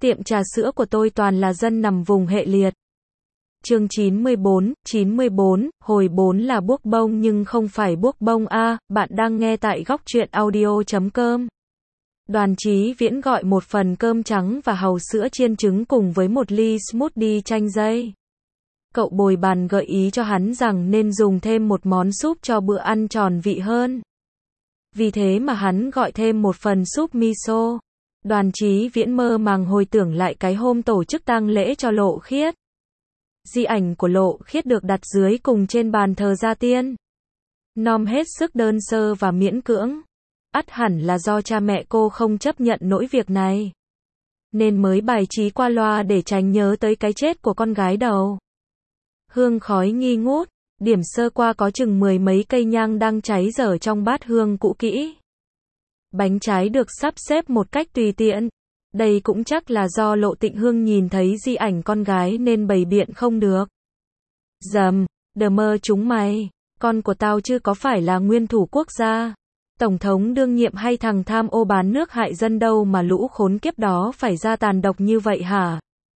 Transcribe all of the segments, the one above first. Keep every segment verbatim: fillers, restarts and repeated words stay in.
Tiệm trà sữa của tôi toàn là dân nằm vùng hệ liệt. Chương chín mươi bốn, chín mươi bốn, hồi bốn là buốc bông nhưng không phải buốc bông a, bạn đang nghe tại góc truyện audio chấm com. Đoàn Chí Viễn gọi một phần cơm trắng và hàu sữa chiên trứng cùng với một ly smoothie chanh dây. Cậu bồi bàn gợi ý cho hắn rằng nên dùng thêm một món súp cho bữa ăn tròn vị hơn. Vì thế mà hắn gọi thêm một phần súp miso. Đoàn Chí Viễn mơ màng hồi tưởng lại cái hôm tổ chức tang lễ cho Lộ Khiết. Di ảnh của Lộ Khiết được đặt dưới cùng trên bàn thờ gia tiên. Nom hết sức đơn sơ và miễn cưỡng. Ắt hẳn là do cha mẹ cô không chấp nhận nỗi việc này, nên mới bài trí qua loa để tránh nhớ tới cái chết của con gái đầu. Hương khói nghi ngút, điểm sơ qua có chừng mười mấy cây nhang đang cháy dở trong bát hương cũ kỹ. Bánh trái được sắp xếp một cách tùy tiện. Đây cũng chắc là do Lộ Tịnh Hương nhìn thấy di ảnh con gái nên bày biện không được. Dầm, đờ mơ chúng mày, con của tao chứ có phải là nguyên thủ quốc gia, tổng thống đương nhiệm hay thằng tham ô bán nước hại dân đâu mà lũ khốn kiếp đó phải ra tàn độc như vậy hả?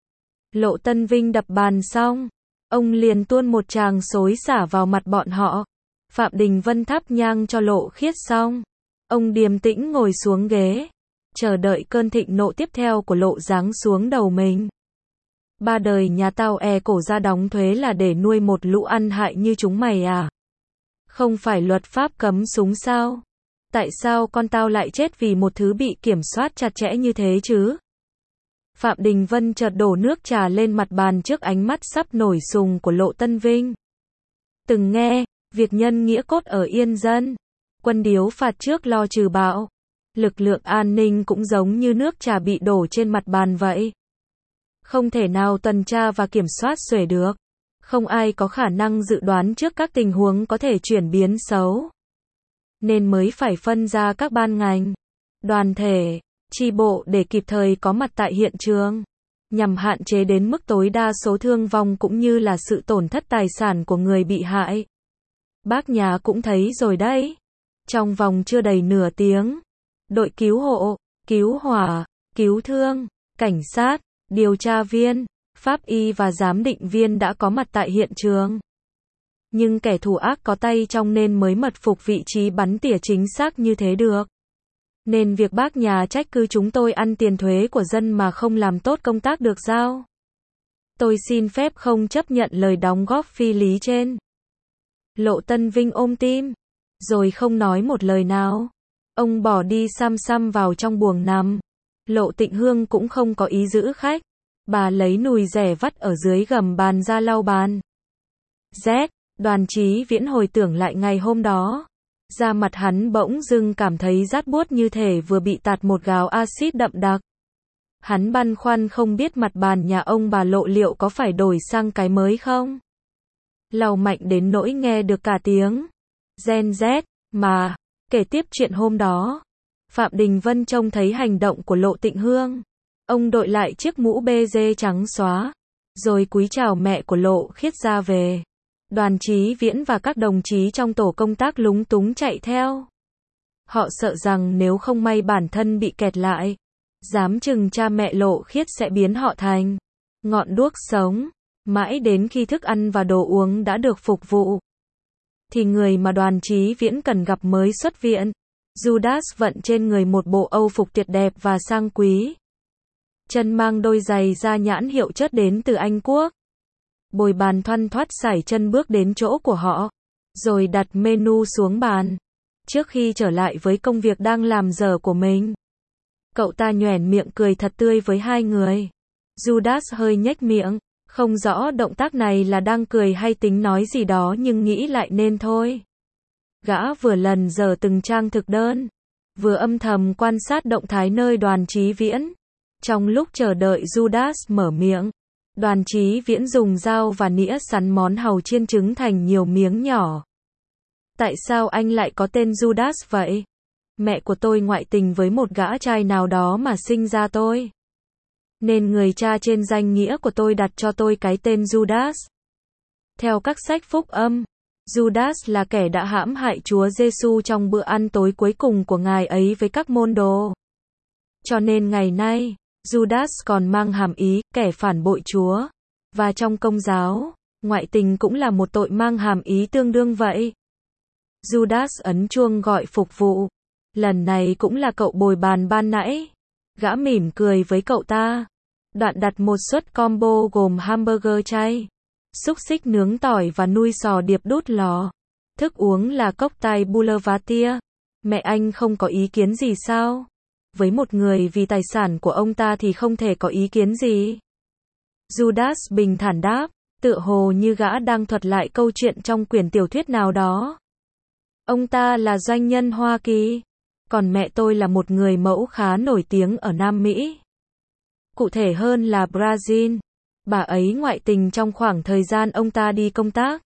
Lộ Tân Vinh đập bàn xong, ông liền tuôn một tràng xối xả vào mặt bọn họ. Phạm Đình Vân thắp nhang cho Lộ Khiết xong, ông điềm tĩnh ngồi xuống ghế, chờ đợi cơn thịnh nộ tiếp theo của Lộ giáng xuống đầu mình. Ba đời nhà tao e cổ ra đóng thuế là để nuôi một lũ ăn hại như chúng mày à? Không phải luật pháp cấm súng sao? Tại sao con tao lại chết vì một thứ bị kiểm soát chặt chẽ như thế chứ? Phạm Đình Vân chợt đổ nước trà lên mặt bàn trước ánh mắt sắp nổi sùng của Lộ Tân Vinh. Từng nghe, việc nhân nghĩa cốt ở yên dân, quân điếu phạt trước lo trừ bạo. Lực lượng an ninh cũng giống như nước trà bị đổ trên mặt bàn vậy. Không thể nào tuần tra và kiểm soát xuể được. Không ai có khả năng dự đoán trước các tình huống có thể chuyển biến xấu. Nên mới phải phân ra các ban ngành, đoàn thể, chi bộ để kịp thời có mặt tại hiện trường, nhằm hạn chế đến mức tối đa số thương vong cũng như là sự tổn thất tài sản của người bị hại. Bác nhà cũng thấy rồi đấy. Trong vòng chưa đầy nửa tiếng, đội cứu hộ, cứu hỏa, cứu thương, cảnh sát, điều tra viên, pháp y và giám định viên đã có mặt tại hiện trường. Nhưng kẻ thù ác có tay trong nên mới mật phục vị trí bắn tỉa chính xác như thế được. Nên việc bác nhà trách cứ chúng tôi ăn tiền thuế của dân mà không làm tốt công tác được giao. Tôi xin phép không chấp nhận lời đóng góp phi lý trên. Lộ Tân Vinh ôm tim, rồi không nói một lời nào. Ông bỏ đi xăm xăm vào trong buồng nằm. Lộ Tịnh Hương cũng không có ý giữ khách. Bà lấy nùi rẻ vắt ở dưới gầm bàn ra lau bàn. Z, Đoàn Chí Viễn hồi tưởng lại ngày hôm đó. Da mặt hắn bỗng dưng cảm thấy rát buốt như thể vừa bị tạt một gáo axit đậm đặc. Hắn băn khoăn không biết mặt bàn nhà ông bà Lộ liệu có phải đổi sang cái mới không. Lau mạnh đến nỗi nghe được cả tiếng Gen Z, mà. Kể tiếp chuyện hôm đó, Phạm Đình Vân trông thấy hành động của Lộ Tịnh Hương. Ông đội lại chiếc mũ bê dê trắng xóa, rồi cúi chào mẹ của Lộ Khiết ra về. Đoàn Chí Viễn và các đồng chí trong tổ công tác lúng túng chạy theo. Họ sợ rằng nếu không may bản thân bị kẹt lại, dám chừng cha mẹ Lộ Khiết sẽ biến họ thành ngọn đuốc sống. Mãi đến khi thức ăn và đồ uống đã được phục vụ, thì người mà Đoàn Chí Viễn cần gặp mới xuất viện. Judas vận trên người một bộ âu phục tuyệt đẹp và sang quý. Chân mang đôi giày da nhãn hiệu chất đến từ Anh Quốc. Bồi bàn thoăn thoắt sải chân bước đến chỗ của họ, rồi đặt menu xuống bàn. Trước khi trở lại với công việc đang làm dở của mình, cậu ta nhoẻn miệng cười thật tươi với hai người. Judas hơi nhếch miệng, không rõ động tác này là đang cười hay tính nói gì đó nhưng nghĩ lại nên thôi. Gã vừa lần dở từng trang thực đơn, vừa âm thầm quan sát động thái nơi Đoàn Chí Viễn. Trong lúc chờ đợi Judas mở miệng, Đoàn Chí Viễn dùng dao và nĩa sắn món hàu chiên trứng thành nhiều miếng nhỏ. Tại sao anh lại có tên Judas vậy? Mẹ của tôi ngoại tình với một gã trai nào đó mà sinh ra tôi, nên người cha trên danh nghĩa của tôi đặt cho tôi cái tên Judas. Theo các sách phúc âm, Judas là kẻ đã hãm hại Chúa Giêsu trong bữa ăn tối cuối cùng của ngài ấy với các môn đồ. Cho nên ngày nay, Judas còn mang hàm ý, kẻ phản bội Chúa. Và trong Công giáo, ngoại tình cũng là một tội mang hàm ý tương đương vậy. Judas ấn chuông gọi phục vụ. Lần này cũng là cậu bồi bàn ban nãy. Gã mỉm cười với cậu ta. Đoạn đặt một suất combo gồm hamburger chay, xúc xích nướng tỏi và nui sò điệp đút lò. Thức uống là cocktail Boulevardier. Mẹ anh không có ý kiến gì sao? Với một người vì tài sản của ông ta thì không thể có ý kiến gì. Judas bình thản đáp, tựa hồ như gã đang thuật lại câu chuyện trong quyển tiểu thuyết nào đó. Ông ta là doanh nhân Hoa Kỳ, còn mẹ tôi là một người mẫu khá nổi tiếng ở Nam Mỹ. Cụ thể hơn là Brazil. Bà ấy ngoại tình trong khoảng thời gian ông ta đi công tác.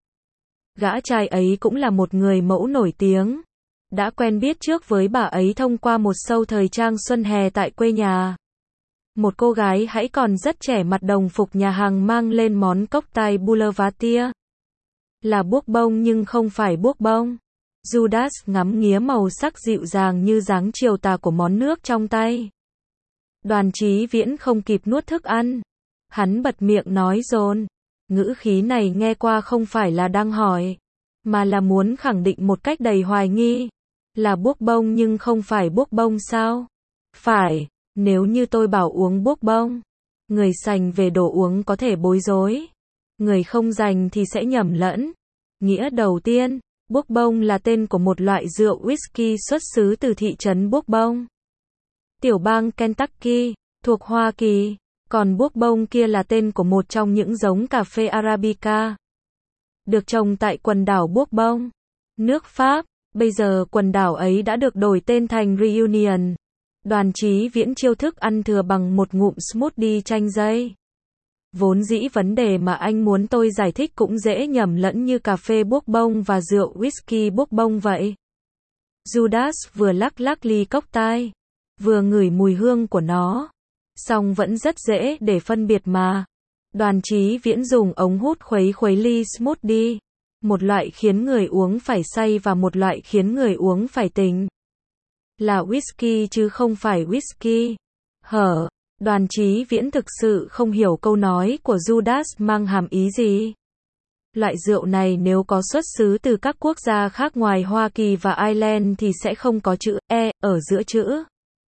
Gã trai ấy cũng là một người mẫu nổi tiếng. Đã quen biết trước với bà ấy thông qua một show thời trang xuân hè tại quê nhà. Một cô gái hãy còn rất trẻ mặc đồng phục nhà hàng mang lên món cocktail Boulevardier. Là buốc bông nhưng không phải buốc bông. Judas ngắm nghía màu sắc dịu dàng như dáng chiều tà của món nước trong tay. Đoàn Chí Viễn không kịp nuốt thức ăn. Hắn bật miệng nói dồn. Ngữ khí này nghe qua không phải là đang hỏi, mà là muốn khẳng định một cách đầy hoài nghi. Là buốc bông nhưng không phải buốc bông sao? Phải, nếu như tôi bảo uống buốc bông, người sành về đồ uống có thể bối rối. Người không rành thì sẽ nhầm lẫn. Nghĩa đầu tiên, buốc bông là tên của một loại rượu whisky xuất xứ từ thị trấn Buốc Bông, tiểu bang Kentucky, thuộc Hoa Kỳ. Còn buốc bông kia là tên của một trong những giống cà phê Arabica, được trồng tại quần đảo Buốc Bông, nước Pháp. Bây giờ quần đảo ấy đã được đổi tên thành Reunion. Đoàn Chí Viễn chiêu thức ăn thừa bằng một ngụm smoothie chanh dây. Vốn dĩ vấn đề mà anh muốn tôi giải thích cũng dễ nhầm lẫn như cà phê Buốc Bông và rượu whisky Buốc Bông vậy. Judas vừa lắc lắc ly cocktail, vừa ngửi mùi hương của nó. Song vẫn rất dễ để phân biệt mà. Đoàn Chí Viễn dùng ống hút khuấy khuấy ly smoothie. Một loại khiến người uống phải say và một loại khiến người uống phải tỉnh. Là whisky chứ không phải whisky. Hở, Đoàn Chí Viễn thực sự không hiểu câu nói của Judas mang hàm ý gì. Loại rượu này nếu có xuất xứ từ các quốc gia khác ngoài Hoa Kỳ và Ireland thì sẽ không có chữ E ở giữa chữ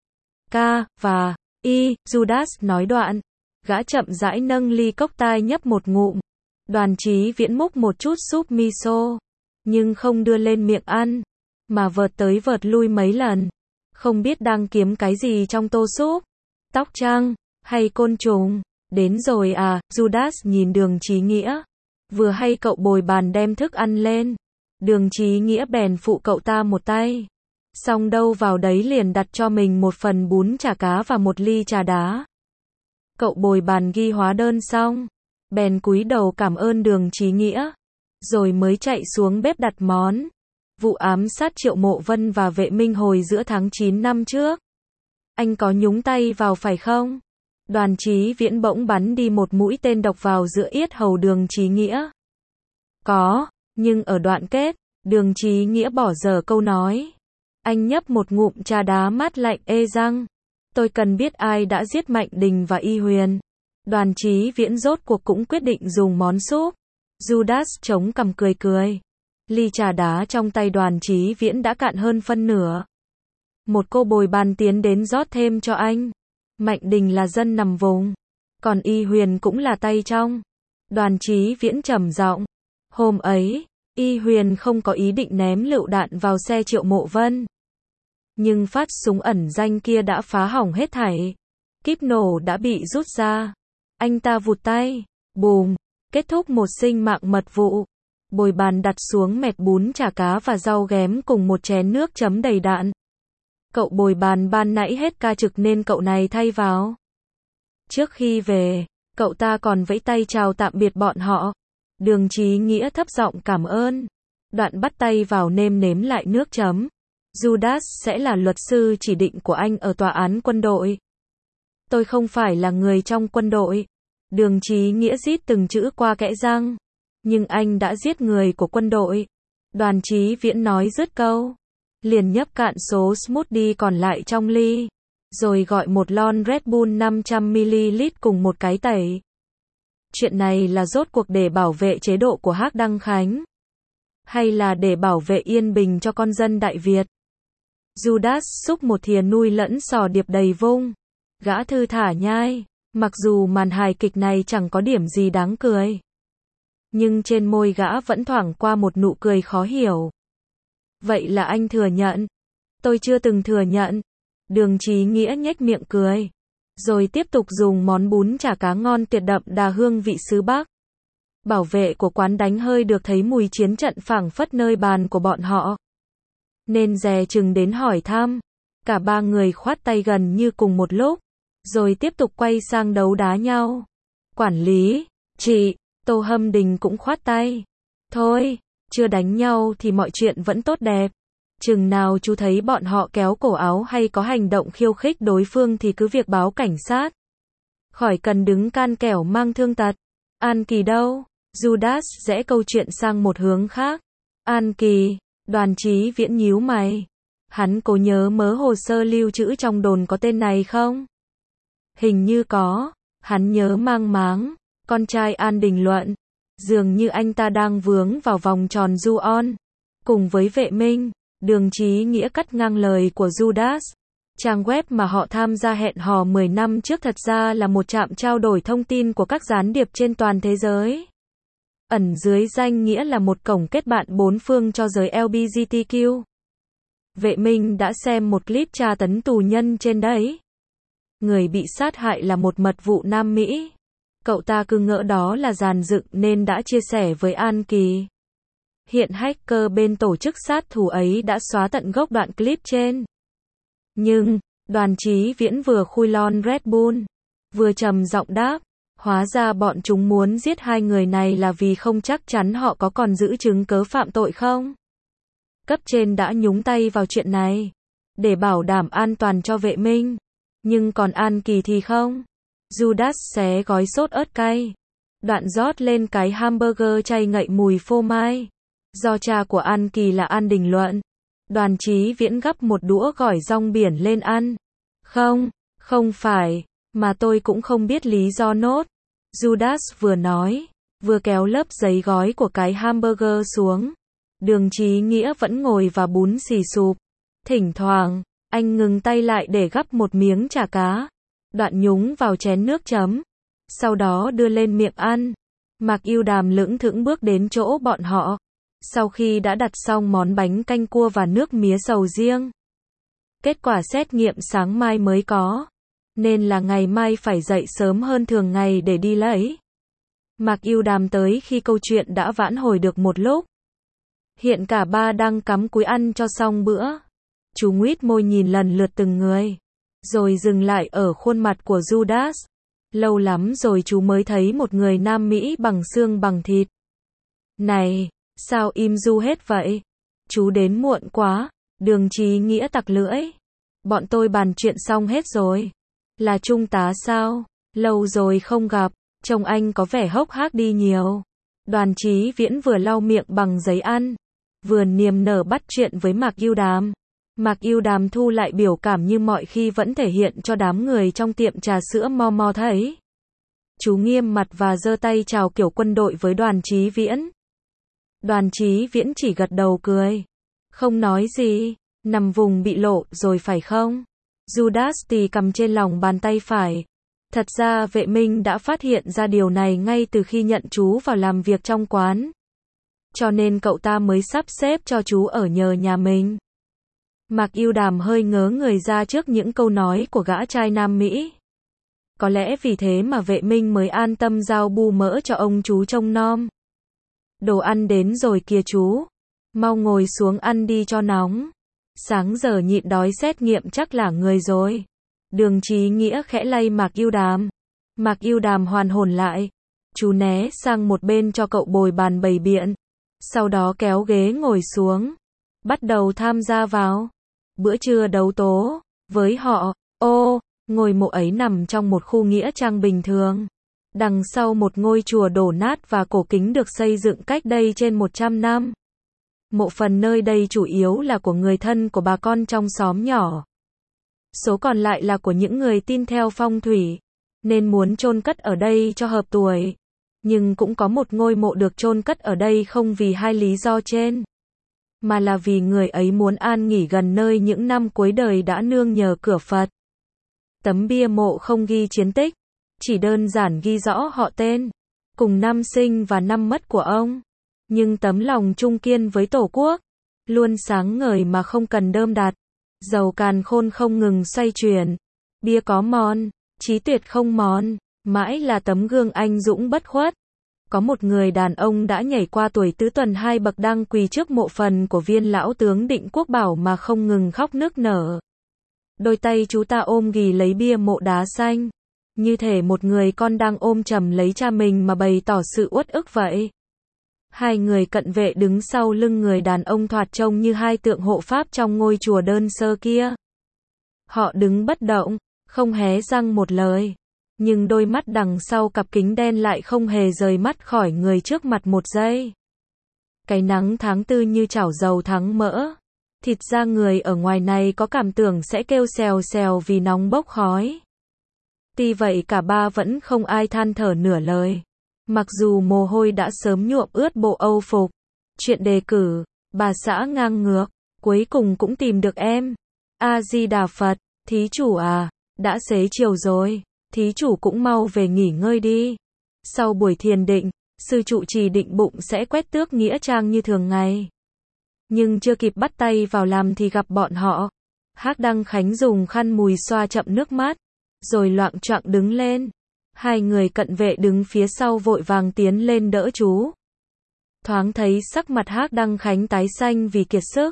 K và I. Judas nói đoạn. Gã chậm rãi nâng ly cocktail nhấp một ngụm. Đoàn Chí Viễn múc một chút súp miso, nhưng không đưa lên miệng ăn, mà vợt tới vợt lui mấy lần. Không biết đang kiếm cái gì trong tô súp. Tóc trăng, hay côn trùng. Đến rồi à, Judas nhìn Đường Chí Nghĩa. Vừa hay cậu bồi bàn đem thức ăn lên. Đường Chí Nghĩa bèn phụ cậu ta một tay. Xong đâu vào đấy liền đặt cho mình một phần bún chả cá và một ly trà đá. Cậu bồi bàn ghi hóa đơn xong, bèn cúi đầu cảm ơn Đường Chí Nghĩa, rồi mới chạy xuống bếp đặt món. Vụ ám sát Triệu Mộ Vân và Vệ Minh hồi giữa tháng chín năm trước. Anh có nhúng tay vào phải không? Đoàn Chí Viễn bỗng bắn đi một mũi tên độc vào giữa yết hầu Đường Chí Nghĩa. Có, nhưng ở đoạn kết, Đường Chí Nghĩa bỏ dở câu nói. Anh nhấp một ngụm trà đá mát lạnh ê răng. Tôi cần biết ai đã giết Mạnh Đình và Y Huyền. Đoàn Chí Viễn rốt cuộc cũng quyết định dùng món súp. Judas chống cằm cười cười. Ly trà đá trong tay Đoàn Chí Viễn đã cạn hơn phân nửa. Một cô bồi bàn tiến đến rót thêm cho anh. Mạnh Đình là dân nằm vùng, còn Y Huyền cũng là tay trong. Đoàn Chí Viễn trầm giọng. Hôm ấy, Y Huyền không có ý định ném lựu đạn vào xe Triệu Mộ Vân. Nhưng phát súng ẩn danh kia đã phá hỏng hết thảy. Kíp nổ đã bị rút ra. Anh ta vụt tay. Bùm. Kết thúc một sinh mạng mật vụ. Bồi bàn đặt xuống mẹt bún chả cá và rau ghém cùng một chén nước chấm đầy đạn. Cậu bồi bàn ban nãy hết ca trực nên cậu này thay vào. Trước khi về, cậu ta còn vẫy tay chào tạm biệt bọn họ. Đường Chí Nghĩa thấp giọng cảm ơn. Đoạn bắt tay vào nêm nếm lại nước chấm. Judas sẽ là luật sư chỉ định của anh ở tòa án quân đội. Tôi không phải là người trong quân đội. Đường Chí Nghĩa rít từng chữ qua kẽ răng. Nhưng anh đã giết người của quân đội. Đoàn Chí Viễn nói dứt câu, liền nhấp cạn số smoothie còn lại trong ly. rồi gọi một lon Red Bull năm trăm mi li lít cùng một cái tẩy. Chuyện này là rốt cuộc để bảo vệ chế độ của Hắc Đăng Khánh, hay là để bảo vệ yên bình cho con dân Đại Việt? Judas xúc một thìa nuôi lẫn sò điệp đầy vung. Gã thư thả nhai, mặc dù màn hài kịch này chẳng có điểm gì đáng cười. Nhưng trên môi gã vẫn thoảng qua một nụ cười khó hiểu. Vậy là anh thừa nhận? Tôi chưa từng thừa nhận. Đường Chí Nghĩa nhếch miệng cười. Rồi tiếp tục dùng món bún chả cá ngon tuyệt đậm đà hương vị xứ Bắc. Bảo vệ của quán đánh hơi được thấy mùi chiến trận phảng phất nơi bàn của bọn họ, nên dè chừng đến hỏi thăm. Cả ba người khoát tay gần như cùng một lúc, rồi tiếp tục quay sang đấu đá nhau. Quản lý, chị, Tô Hâm Đình cũng khoát tay. Thôi, chưa đánh nhau thì mọi chuyện vẫn tốt đẹp. Chừng nào chú thấy bọn họ kéo cổ áo hay có hành động khiêu khích đối phương thì cứ việc báo cảnh sát. Khỏi cần đứng can kẻo mang thương tật. An Kỳ đâu? Judas rẽ câu chuyện sang một hướng khác. An Kỳ, Đoàn Chí Viễn nhíu mày. Hắn cố nhớ mớ hồ sơ lưu trữ trong đồn có tên này không? Hình như có. Hắn nhớ mang máng. Con trai An Đình Luận. Dường như anh ta đang vướng vào vòng tròn du on. Cùng với Vệ Minh. Đường Chí Nghĩa cắt ngang lời của Judas. Trang web mà họ tham gia hẹn hò mười năm trước thật ra là một trạm trao đổi thông tin của các gián điệp trên toàn thế giới. Ẩn dưới danh nghĩa là một cổng kết bạn bốn phương cho giới L G B T Q. Vệ Minh đã xem một clip tra tấn tù nhân trên đấy. Người bị sát hại là một mật vụ Nam Mỹ. Cậu ta cứ ngỡ đó là dàn dựng nên đã chia sẻ với An Kỳ. Hiện hacker bên tổ chức sát thủ ấy đã xóa tận gốc đoạn clip trên. Nhưng, Đoàn Chí Viễn vừa khui lon Red Bull, vừa trầm giọng đáp, hóa ra bọn chúng muốn giết hai người này là vì không chắc chắn họ có còn giữ chứng cớ phạm tội không. Cấp trên đã nhúng tay vào chuyện này, để bảo đảm an toàn cho Vệ Minh. Nhưng còn An Kỳ thì không. Judas xé gói sốt ớt cay. Đoạn rót lên cái hamburger chay ngậy mùi phô mai. Do cha của An Kỳ là An Đình Luận. Đoàn Chí Viễn gắp một đũa gỏi rong biển lên ăn. Không, không phải, mà tôi cũng không biết lý do nốt. Judas vừa nói, vừa kéo lớp giấy gói của cái hamburger xuống. Đường Chí Nghĩa vẫn ngồi và bún xì sụp. Thỉnh thoảng, anh ngừng tay lại để gắp một miếng chả cá. Đoạn nhúng vào chén nước chấm. Sau đó đưa lên miệng ăn. Mạc Yêu Đàm lững thững bước đến chỗ bọn họ. Sau khi đã đặt xong món bánh canh cua và nước mía sầu riêng. Kết quả xét nghiệm sáng mai mới có. Nên là ngày mai phải dậy sớm hơn thường ngày để đi lấy. Mạc Yêu Đàm tới khi câu chuyện đã vãn hồi được một lúc. Hiện cả ba đang cắm cúi ăn cho xong bữa. Chú nguýt môi nhìn lần lượt từng người. Rồi dừng lại ở khuôn mặt của Judas. Lâu lắm rồi chú mới thấy một người Nam Mỹ bằng xương bằng thịt. Này, sao im du hết vậy? Chú đến muộn quá. Đường Chí Nghĩa tặc lưỡi. Bọn tôi bàn chuyện xong hết rồi. Là trung tá sao? Lâu rồi không gặp. Trông anh có vẻ hốc hác đi nhiều. Đoàn Chí Viễn vừa lau miệng bằng giấy ăn, vừa niềm nở bắt chuyện với Mạc Yêu Đàm. Mạc Yêu Đàm thu lại biểu cảm như mọi khi vẫn thể hiện cho đám người trong tiệm trà sữa mo mo thấy. Chú nghiêm mặt và giơ tay chào kiểu quân đội với Đoàn Chí Viễn. Đoàn Chí Viễn chỉ gật đầu cười. Không nói gì. Nằm vùng bị lộ rồi phải không? Judas tì cầm trên lòng bàn tay phải. Thật ra Vệ Minh đã phát hiện ra điều này ngay từ khi nhận chú vào làm việc trong quán. Cho nên cậu ta mới sắp xếp cho chú ở nhờ nhà mình. Mạc Yêu Đàm hơi ngớ người ra trước những câu nói của gã trai Nam Mỹ. Có lẽ vì thế mà Vệ Minh mới an tâm giao bu mỡ cho ông chú trông nom. Đồ ăn đến rồi kìa chú. Mau ngồi xuống ăn đi cho nóng. Sáng giờ nhịn đói xét nghiệm chắc là người rồi. Đường Chí Nghĩa khẽ lay Mạc Yêu Đàm. Mạc Yêu Đàm hoàn hồn lại. Chú né sang một bên cho cậu bồi bàn bày biện. Sau đó kéo ghế ngồi xuống. Bắt đầu tham gia vào bữa trưa đấu tố. Với họ, ô, ngôi mộ ấy nằm trong một khu nghĩa trang bình thường. Đằng sau một ngôi chùa đổ nát và cổ kính được xây dựng cách đây trên một trăm năm. Mộ phần nơi đây chủ yếu là của người thân của bà con trong xóm nhỏ. Số còn lại là của những người tin theo phong thủy, nên muốn chôn cất ở đây cho hợp tuổi. Nhưng cũng có một ngôi mộ được chôn cất ở đây không vì hai lý do trên, mà là vì người ấy muốn an nghỉ gần nơi những năm cuối đời đã nương nhờ cửa Phật. Tấm bia mộ không ghi chiến tích, chỉ đơn giản ghi rõ họ tên, cùng năm sinh và năm mất của ông. Nhưng tấm lòng trung kiên với Tổ quốc, luôn sáng ngời mà không cần đơm đặt. Dầu càn khôn không ngừng xoay chuyển, bia có mòn, chí tuyệt không mòn, mãi là tấm gương anh dũng bất khuất. Có một người đàn ông đã nhảy qua tuổi tứ tuần hai bậc đang quỳ trước mộ phần của viên lão tướng Định Quốc Bảo mà không ngừng khóc nức nở. Đôi tay chú ta ôm ghì lấy bia mộ đá xanh, như thể một người con đang ôm chầm lấy cha mình mà bày tỏ sự uất ức vậy. Hai người cận vệ đứng sau lưng người đàn ông thoạt trông như hai tượng hộ pháp trong ngôi chùa đơn sơ kia. Họ đứng bất động, không hé răng một lời. Nhưng đôi mắt đằng sau cặp kính đen lại không hề rời mắt khỏi người trước mặt một giây. Cái nắng tháng tư như chảo dầu thắng mỡ. Thịt da người ở ngoài này có cảm tưởng sẽ kêu xèo xèo vì nóng bốc khói. Tuy vậy cả ba vẫn không ai than thở nửa lời. Mặc dù mồ hôi đã sớm nhuộm ướt bộ âu phục. Chuyện đề cử, bà xã ngang ngược, cuối cùng cũng tìm được em. A-di-đà Phật, thí chủ à, đã xế chiều rồi, thí chủ cũng mau về nghỉ ngơi đi. Sau buổi thiền định, sư trụ trì định bụng sẽ quét tước nghĩa trang như thường ngày. Nhưng chưa kịp bắt tay vào làm thì gặp bọn họ. Hác Đăng Khánh dùng khăn mùi xoa chậm nước mắt, rồi loạng choạng đứng lên. Hai người cận vệ đứng phía sau vội vàng tiến lên đỡ chú. Thoáng thấy sắc mặt Hác Đăng Khánh tái xanh vì kiệt sức.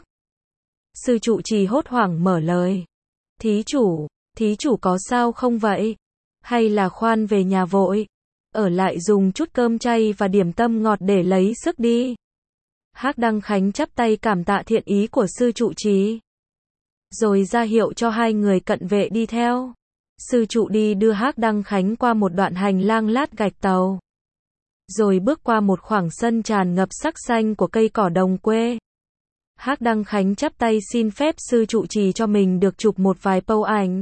Sư trụ trì hốt hoảng mở lời. Thí chủ, thí chủ có sao không vậy? Hay là khoan về nhà vội? Ở lại dùng chút cơm chay và điểm tâm ngọt để lấy sức đi. Hác Đăng Khánh chắp tay cảm tạ thiện ý của sư trụ trì, rồi ra hiệu cho hai người cận vệ đi theo. Sư trụ đi đưa Hác Đăng Khánh qua một đoạn hành lang lát gạch tàu, rồi bước qua một khoảng sân tràn ngập sắc xanh của cây cỏ đồng quê. Hác Đăng Khánh chắp tay xin phép sư trụ trì cho mình được chụp một vài pâu ảnh.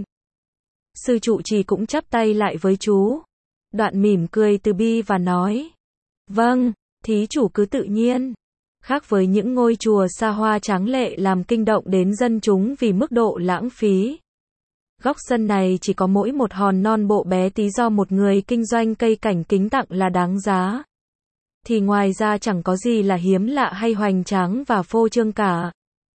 Sư trụ trì cũng chắp tay lại với chú. Đoạn mỉm cười từ bi và nói: Vâng, thí chủ cứ tự nhiên. Khác với những ngôi chùa xa hoa tráng lệ làm kinh động đến dân chúng vì mức độ lãng phí, góc sân này chỉ có mỗi một hòn non bộ bé tí do một người kinh doanh cây cảnh kính tặng là đáng giá. Thì ngoài ra chẳng có gì là hiếm lạ hay hoành tráng và phô trương cả.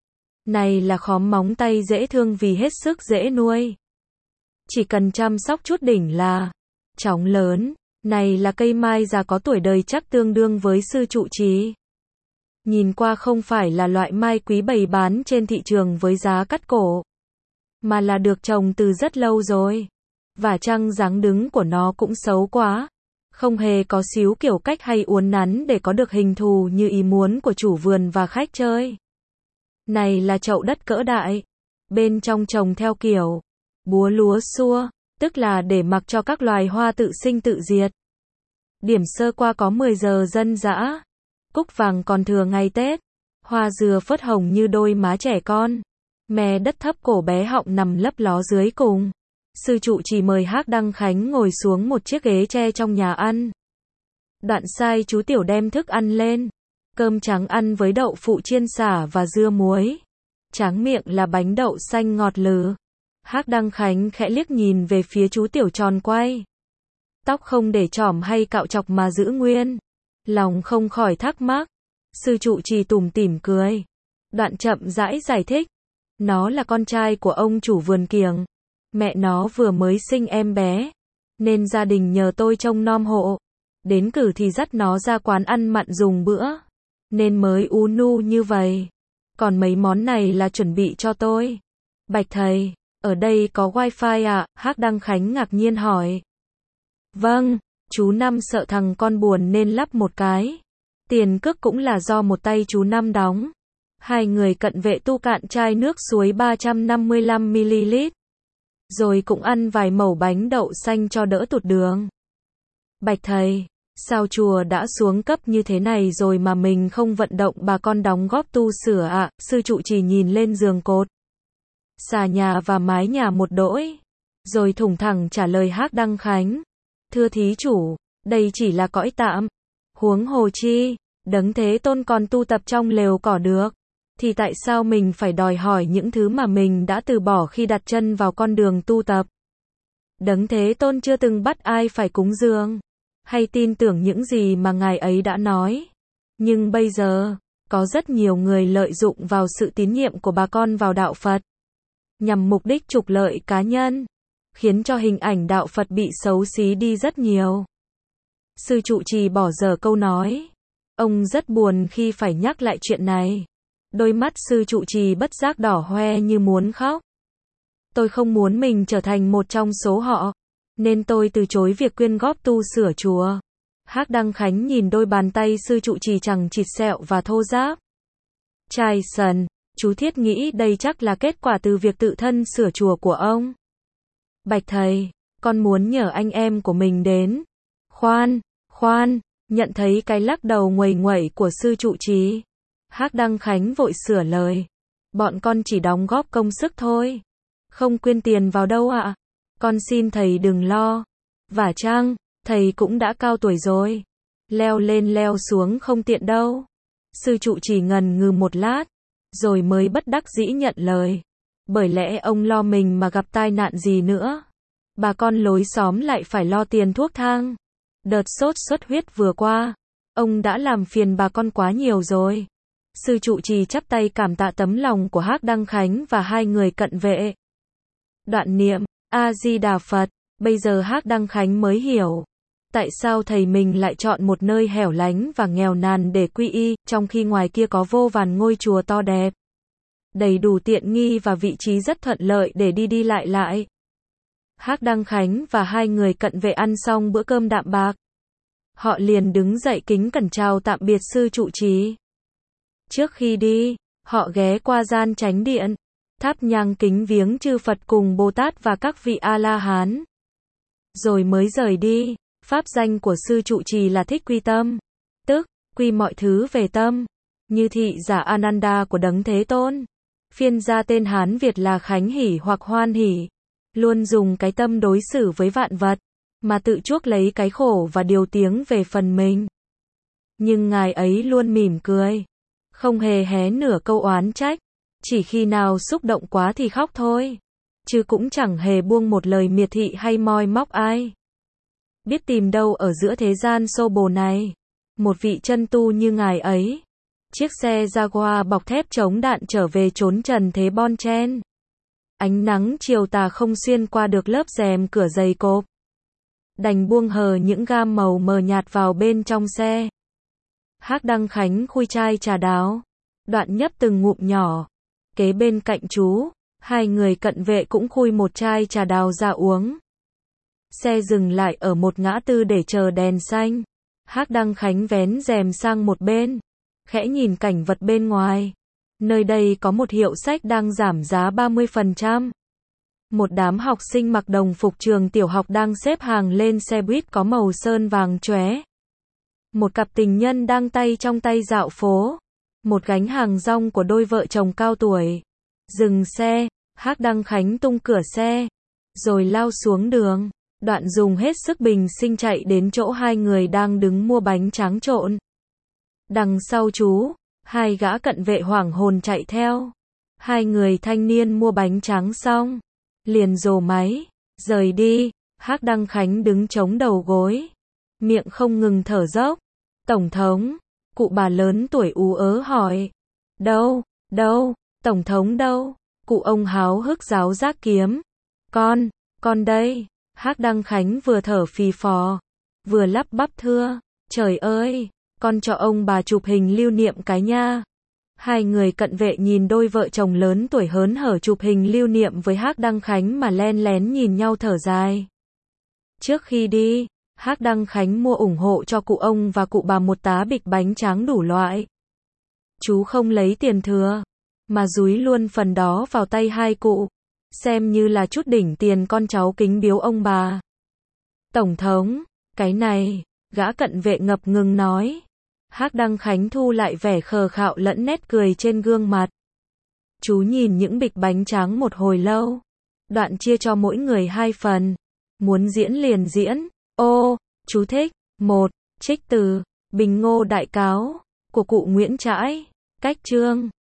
Này là khóm móng tay dễ thương vì hết sức dễ nuôi. Chỉ cần chăm sóc chút đỉnh là chóng lớn. Này là cây mai già có tuổi đời chắc tương đương với sư trụ trì. Nhìn qua không phải là loại mai quý bày bán trên thị trường với giá cắt cổ, mà là được trồng từ rất lâu rồi. Và chăng dáng đứng của nó cũng xấu quá. Không hề có xíu kiểu cách hay uốn nắn để có được hình thù như ý muốn của chủ vườn và khách chơi. Này là chậu đất cỡ đại. Bên trong trồng theo kiểu búa lúa xua, tức là để mặc cho các loài hoa tự sinh tự diệt. Điểm sơ qua có mười giờ dân dã. Cúc vàng còn thừa ngày Tết. Hoa dừa phớt hồng như đôi má trẻ con. Mè đất thấp cổ bé họng nằm lấp ló dưới cùng. Sư trụ trì mời Hác Đăng Khánh ngồi xuống một chiếc ghế tre trong nhà ăn. Đoạn sai chú tiểu đem thức ăn lên. Cơm trắng ăn với đậu phụ chiên sả và dưa muối. Tráng miệng là bánh đậu xanh ngọt lừ. Hác Đăng Khánh khẽ liếc nhìn về phía chú tiểu tròn quay. Tóc không để chỏm hay cạo chọc mà giữ nguyên. Lòng không khỏi thắc mắc. Sư trụ trì tủm tỉm cười. Đoạn chậm rãi giải thích. Nó là con trai của ông chủ vườn kiểng. Mẹ nó vừa mới sinh em bé, nên gia đình nhờ tôi trông nom hộ. Đến cử thì dắt nó ra quán ăn mặn dùng bữa, nên mới ú nu như vậy. Còn mấy món này là chuẩn bị cho tôi. Bạch thầy, ở đây có wifi à? Hác Đăng Khánh ngạc nhiên hỏi. Vâng, chú Năm sợ thằng con buồn nên lắp một cái. Tiền cước cũng là do một tay chú Năm đóng. Hai người cận vệ tu cạn chai nước suối ba trăm năm mươi lăm mi li lít. Rồi cũng ăn vài mẩu bánh đậu xanh cho đỡ tụt đường. Bạch thầy, sao chùa đã xuống cấp như thế này rồi mà mình không vận động bà con đóng góp tu sửa ạ? À? Sư trụ trì nhìn lên giường cột. xà nhà và mái nhà một đỗi. Rồi thủng thẳng trả lời Hắc Đăng Khánh. Thưa thí chủ, đây chỉ là cõi tạm. Huống hồ chi, Đấng Thế Tôn còn tu tập trong lều cỏ được. Thì tại sao mình phải đòi hỏi những thứ mà mình đã từ bỏ khi đặt chân vào con đường tu tập? Đấng Thế Tôn chưa từng bắt ai phải cúng dường, hay tin tưởng những gì mà Ngài ấy đã nói. Nhưng bây giờ, có rất nhiều người lợi dụng vào sự tín nhiệm của bà con vào đạo Phật, nhằm mục đích trục lợi cá nhân, khiến cho hình ảnh đạo Phật bị xấu xí đi rất nhiều. Sư trụ trì bỏ dở câu nói. Ông rất buồn khi phải nhắc lại chuyện này. Đôi mắt sư trụ trì bất giác đỏ hoe như muốn khóc. Tôi không muốn mình trở thành một trong số họ, nên tôi từ chối việc quyên góp tu sửa chùa. Hắc Đăng Khánh nhìn đôi bàn tay sư trụ trì chằng chịt sẹo và thô ráp. Trai sần, chú thiết nghĩ đây chắc là kết quả từ việc tự thân sửa chùa của ông. Bạch thầy, con muốn nhờ anh em của mình đến. Khoan, khoan, nhận thấy cái lắc đầu nguầy nguẩy của sư trụ trì. Hắc Đăng Khánh vội sửa lời. Bọn con chỉ đóng góp công sức thôi. Không quyên tiền vào đâu ạ. Con xin thầy đừng lo. Vả chăng, thầy cũng đã cao tuổi rồi. Leo lên leo xuống không tiện đâu. Sư trụ trì ngần ngừ một lát, rồi mới bất đắc dĩ nhận lời. Bởi lẽ ông lo mình mà gặp tai nạn gì nữa. Bà con lối xóm lại phải lo tiền thuốc thang. Đợt sốt xuất huyết vừa qua, ông đã làm phiền bà con quá nhiều rồi. Sư trụ trì chắp tay cảm tạ tấm lòng của Hắc Đăng Khánh và hai người cận vệ. Đoạn niệm A Di Đà Phật. Bây giờ Hắc Đăng Khánh mới hiểu tại sao thầy mình lại chọn một nơi hẻo lánh và nghèo nàn để quy y, trong khi ngoài kia có vô vàn ngôi chùa to đẹp, đầy đủ tiện nghi và vị trí rất thuận lợi để đi đi lại lại. Hắc Đăng Khánh và hai người cận vệ ăn xong bữa cơm đạm bạc, họ liền đứng dậy kính cẩn chào tạm biệt sư trụ trì. Trước khi đi, họ ghé qua gian chánh điện, thắp nhang kính viếng chư Phật cùng Bồ Tát và các vị A-la-hán. Rồi mới rời đi. Pháp danh của sư trụ trì là Thích Quy Tâm, tức quy mọi thứ về tâm, như thị giả Ananda của Đấng Thế Tôn. Phiên ra tên Hán Việt là Khánh Hỷ hoặc Hoan Hỷ, luôn dùng cái tâm đối xử với vạn vật, mà tự chuốc lấy cái khổ và điều tiếng về phần mình. Nhưng Ngài ấy luôn mỉm cười, không hề hé nửa câu oán trách, chỉ khi nào xúc động quá thì khóc thôi, chứ cũng chẳng hề buông một lời miệt thị hay moi móc ai. Biết tìm đâu ở giữa thế gian xô bồ này một vị chân tu như Ngài ấy. Chiếc xe Jaguar bọc thép chống đạn trở về trốn trần thế bon chen. Ánh nắng chiều tà không xuyên qua được lớp rèm cửa dày cộp, đành buông hờ những gam màu mờ nhạt vào bên trong xe. Hắc Đăng Khánh khui chai trà đáo, đoạn nhấp từng ngụm nhỏ. Kế bên cạnh chú, hai người cận vệ cũng khui một chai trà đào ra uống. Xe dừng lại ở một ngã tư để chờ đèn xanh. Hắc Đăng Khánh vén rèm sang một bên, khẽ nhìn cảnh vật bên ngoài. Nơi đây có một hiệu sách đang giảm giá ba mươi phần trăm. Một đám học sinh mặc đồng phục trường tiểu học đang xếp hàng lên xe buýt có màu sơn vàng chóe. Một cặp tình nhân đang tay trong tay dạo phố. Một gánh hàng rong của đôi vợ chồng cao tuổi. Dừng xe, Hắc Đăng Khánh tung cửa xe, rồi lao xuống đường. Đoạn dùng hết sức bình sinh chạy đến chỗ hai người đang đứng mua bánh tráng trộn. Đằng sau chú, hai gã cận vệ hoảng hồn chạy theo. Hai người thanh niên mua bánh tráng xong, liền rồ máy, rời đi. Hắc Đăng Khánh đứng chống đầu gối, miệng không ngừng thở dốc. Tổng thống, cụ bà lớn tuổi ú ớ hỏi. Đâu, đâu, tổng thống đâu? Cụ ông háo hức giáo giác kiếm. Con, con đây. Hắc Đăng Khánh vừa thở phì phò, vừa lắp bắp thưa. Trời ơi, con cho ông bà chụp hình lưu niệm cái nha. Hai người cận vệ nhìn đôi vợ chồng lớn tuổi hớn hở chụp hình lưu niệm với Hắc Đăng Khánh mà len lén nhìn nhau thở dài. Trước khi đi, Hắc Đăng Khánh mua ủng hộ cho cụ ông và cụ bà một tá bịch bánh tráng đủ loại. Chú không lấy tiền thừa, mà dúi luôn phần đó vào tay hai cụ, xem như là chút đỉnh tiền con cháu kính biếu ông bà. Tổng thống, cái này, gã cận vệ ngập ngừng nói. Hắc Đăng Khánh thu lại vẻ khờ khạo lẫn nét cười trên gương mặt. Chú nhìn những bịch bánh tráng một hồi lâu. Đoạn chia cho mỗi người hai phần. Muốn diễn liền diễn. Ô, chú thích. Một. Trích từ Bình Ngô Đại Cáo của cụ Nguyễn Trãi. Cách chương